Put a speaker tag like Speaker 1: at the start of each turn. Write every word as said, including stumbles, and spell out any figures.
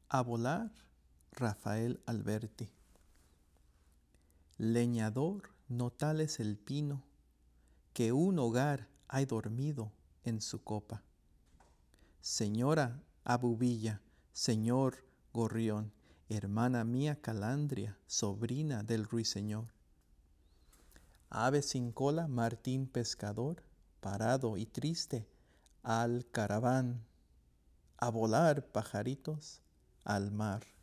Speaker 1: A volar, Rafael Alberti. Leñador, no tal es el pino, que un hogar hay dormido en su copa. Señora Abubilla, señor Gorrión, hermana mía Calandria, sobrina del ruiseñor. Ave sin cola, Martín pescador, parado y triste, al caraván. A volar, pajaritos, al mar.